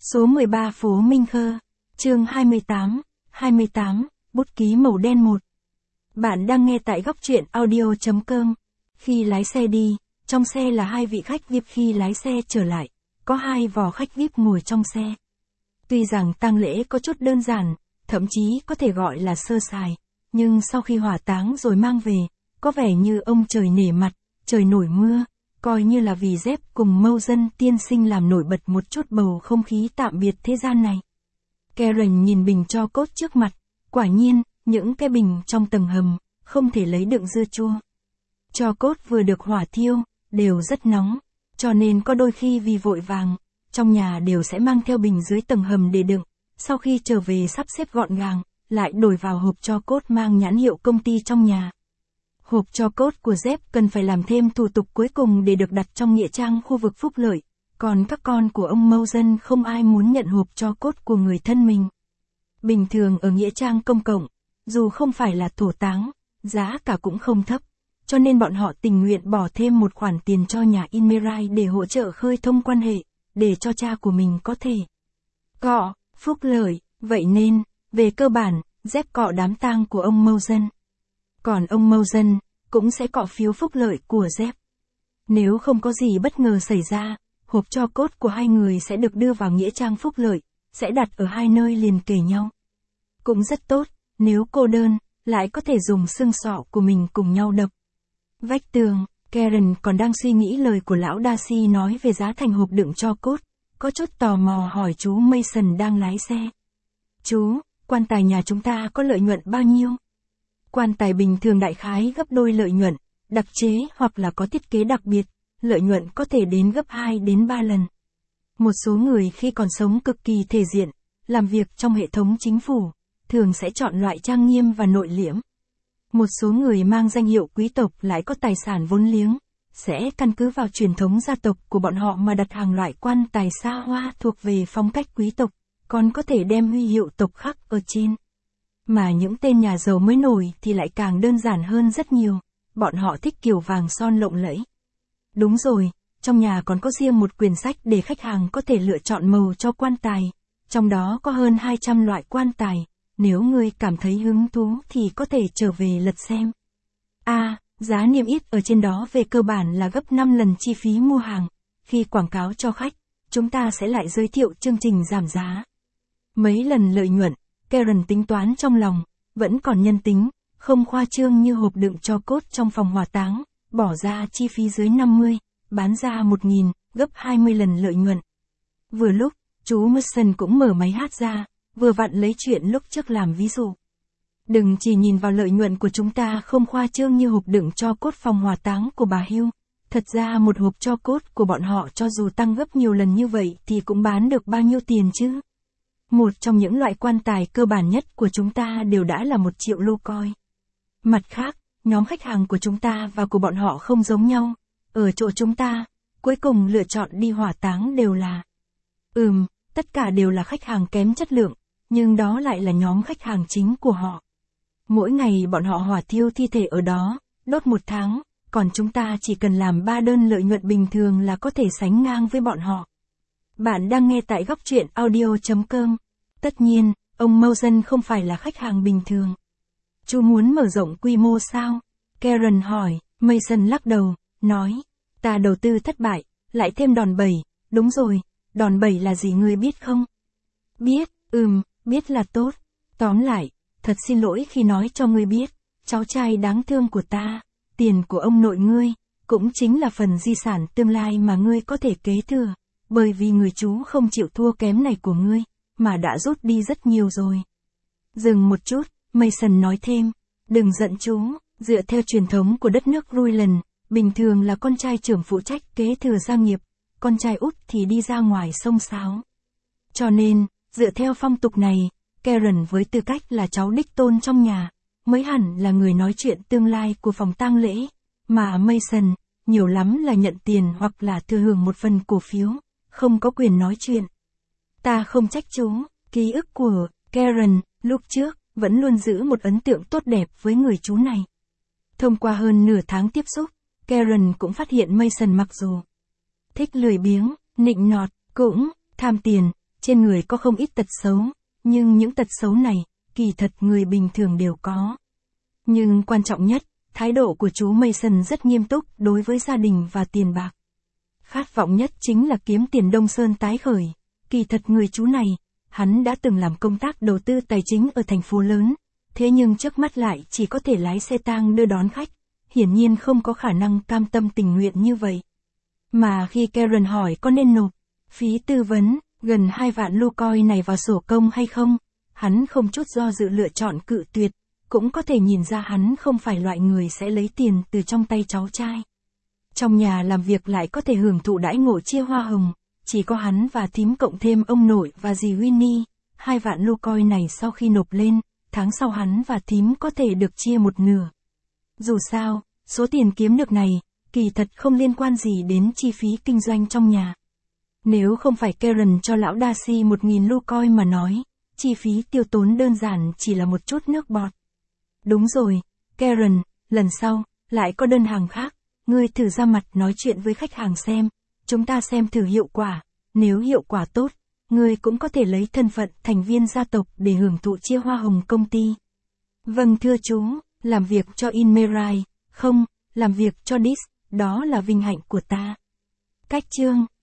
Số 13 phố Minh Khơ, chương 28, bút ký màu đen 1. Bạn đang nghe tại góc truyện audio.com. Khi lái xe đi, trong xe là 2 vị khách VIP. Khi lái xe trở lại, có 2 vò khách VIP ngồi trong xe. Tuy rằng tang lễ có chút đơn giản, thậm chí có thể gọi là sơ sài, nhưng sau khi hỏa táng rồi mang về, có vẻ như ông trời nể mặt, trời nổi mưa, coi như là vì Dép cùng Mâu Dân tiên sinh làm nổi bật một chút bầu không khí tạm biệt thế gian này. Karen nhìn bình tro cốt trước mặt, quả nhiên, những cái bình trong tầng hầm, không thể lấy đựng dưa chua. Tro cốt vừa được hỏa thiêu, đều rất nóng, cho nên có đôi khi vì vội vàng, trong nhà đều sẽ mang theo bình dưới tầng hầm để đựng, sau khi trở về sắp xếp gọn gàng, lại đổi vào hộp tro cốt mang nhãn hiệu công ty trong nhà. Hộp tro cốt của Dép cần phải làm thêm thủ tục cuối cùng để được đặt trong nghĩa trang khu vực Phúc Lợi, còn các con của ông Mâu Dân không ai muốn nhận hộp tro cốt của người thân mình. Bình thường ở nghĩa trang công cộng, dù không phải là thổ táng, giá cả cũng không thấp, cho nên bọn họ tình nguyện bỏ thêm một khoản tiền cho nhà Inmerai để hỗ trợ khơi thông quan hệ, để cho cha của mình có thể cọ Phúc Lợi. Vậy nên, về cơ bản, Dép cọ đám tang của ông Mâu Dân. Còn ông Mâu Dân, cũng sẽ cọ phiếu phúc lợi của Dép. Nếu không có gì bất ngờ xảy ra, hộp tro cốt của hai người sẽ được đưa vào nghĩa trang Phúc Lợi, sẽ đặt ở 2 nơi liền kề nhau. Cũng rất tốt, nếu cô đơn, lại có thể dùng xương sọ của mình cùng nhau đập vách tường. Karen còn đang suy nghĩ lời của lão Darcy nói về giá thành hộp đựng tro cốt, có chút tò mò hỏi chú Mason đang lái xe. Chú, quan tài nhà chúng ta có lợi nhuận bao nhiêu? Quan tài bình thường đại khái gấp đôi lợi nhuận, đặc chế hoặc là có thiết kế đặc biệt, lợi nhuận có thể đến gấp 2 đến 3 lần. Một số người khi còn sống cực kỳ thể diện, làm việc trong hệ thống chính phủ, thường sẽ chọn loại trang nghiêm và nội liễm. Một số người mang danh hiệu quý tộc lại có tài sản vốn liếng, sẽ căn cứ vào truyền thống gia tộc của bọn họ mà đặt hàng loại quan tài xa hoa thuộc về phong cách quý tộc, còn có thể đem huy hiệu tộc khắc ở trên. Mà những tên nhà giàu mới nổi thì lại càng đơn giản hơn rất nhiều, bọn họ thích kiểu vàng son lộng lẫy. Đúng rồi, trong nhà còn có riêng một quyển sách để khách hàng có thể lựa chọn màu cho quan tài, trong đó có hơn 200 loại quan tài, nếu người cảm thấy hứng thú thì có thể trở về lật xem. Giá niêm yết ở trên đó về cơ bản là gấp 5 lần chi phí mua hàng, khi quảng cáo cho khách, chúng ta sẽ lại giới thiệu chương trình giảm giá. Mấy lần lợi nhuận, Karen tính toán trong lòng, vẫn còn nhân tính, không khoa trương như hộp đựng tro cốt trong phòng hỏa táng, bỏ ra chi phí dưới 50, bán ra 1.000, gấp 20 lần lợi nhuận. Vừa lúc, chú Mason cũng mở máy hát ra, vừa vặn lấy chuyện lúc trước làm ví dụ. Đừng chỉ nhìn vào lợi nhuận của chúng ta không khoa trương như hộp đựng tro cốt phòng hỏa táng của bà Hill. Thật ra một hộp tro cốt của bọn họ cho dù tăng gấp nhiều lần như vậy thì cũng bán được bao nhiêu tiền chứ? Một trong những loại quan tài cơ bản nhất của chúng ta đều đã là 1 triệu lô coi. Mặt khác, nhóm khách hàng của chúng ta và của bọn họ không giống nhau. Ở chỗ chúng ta, cuối cùng lựa chọn đi hỏa táng đều là tất cả đều là khách hàng kém chất lượng, nhưng đó lại là nhóm khách hàng chính của họ. Mỗi ngày bọn họ hỏa thiêu thi thể ở đó, đốt 1 tháng, còn chúng ta chỉ cần làm 3 đơn lợi nhuận bình thường là có thể sánh ngang với bọn họ. Bạn đang nghe tại góc truyện audio.com. Tất nhiên, ông Mâu Dân không phải là khách hàng bình thường. Chú muốn mở rộng quy mô sao? Karen hỏi. Mason lắc đầu, nói, ta đầu tư thất bại, lại thêm đòn bẩy. Đúng rồi, đòn bẩy là gì ngươi biết không? Biết, biết là tốt. Tóm lại, thật xin lỗi khi nói cho ngươi biết, cháu trai đáng thương của ta, tiền của ông nội ngươi, cũng chính là phần di sản tương lai mà ngươi có thể kế thừa, bởi vì người chú không chịu thua kém này của ngươi, mà đã rút đi rất nhiều rồi. Dừng một chút, Mason nói thêm, đừng giận chú, dựa theo truyền thống của đất nước Ruiland, bình thường là con trai trưởng phụ trách kế thừa gia nghiệp, con trai út thì đi ra ngoài xông xáo. Cho nên, dựa theo phong tục này, Karen với tư cách là cháu đích tôn trong nhà, mới hẳn là người nói chuyện tương lai của phòng tang lễ, mà Mason, nhiều lắm là nhận tiền hoặc là thừa hưởng một phần cổ phiếu, không có quyền nói chuyện. Ta không trách chú, ký ức của Karen, lúc trước, vẫn luôn giữ một ấn tượng tốt đẹp với người chú này. Thông qua hơn nửa tháng tiếp xúc, Karen cũng phát hiện Mason mặc dù thích lười biếng, nịnh nọt, cũng tham tiền, trên người có không ít tật xấu, nhưng những tật xấu này, kỳ thật người bình thường đều có. Nhưng quan trọng nhất, thái độ của chú Mason rất nghiêm túc đối với gia đình và tiền bạc. Khát vọng nhất chính là kiếm tiền Đông Sơn tái khởi. Kỳ thật người chú này, hắn đã từng làm công tác đầu tư tài chính ở thành phố lớn, thế nhưng trước mắt lại chỉ có thể lái xe tang đưa đón khách, hiển nhiên không có khả năng cam tâm tình nguyện như vậy. Mà khi Karen hỏi có nên nộp phí tư vấn gần 2 vạn lưu coin này vào sổ công hay không, hắn không chút do dự lựa chọn cự tuyệt, cũng có thể nhìn ra hắn không phải loại người sẽ lấy tiền từ trong tay cháu trai. Trong nhà làm việc lại có thể hưởng thụ đãi ngộ chia hoa hồng, chỉ có hắn và thím cộng thêm ông nội và dì Winnie, 2 vạn lưu coin này sau khi nộp lên, tháng sau hắn và thím có thể được chia một nửa. Dù sao, số tiền kiếm được này, kỳ thật không liên quan gì đến chi phí kinh doanh trong nhà. Nếu không phải Karen cho lão Darcy 1.000 lưu coin mà nói, chi phí tiêu tốn đơn giản chỉ là một chút nước bọt. Đúng rồi, Karen, lần sau, lại có đơn hàng khác, ngươi thử ra mặt nói chuyện với khách hàng xem, chúng ta xem thử hiệu quả, nếu hiệu quả tốt, ngươi cũng có thể lấy thân phận thành viên gia tộc để hưởng thụ chia hoa hồng công ty. Vâng thưa chú, làm việc cho Inmerai, không, làm việc cho Dis, đó là vinh hạnh của ta. Cách chương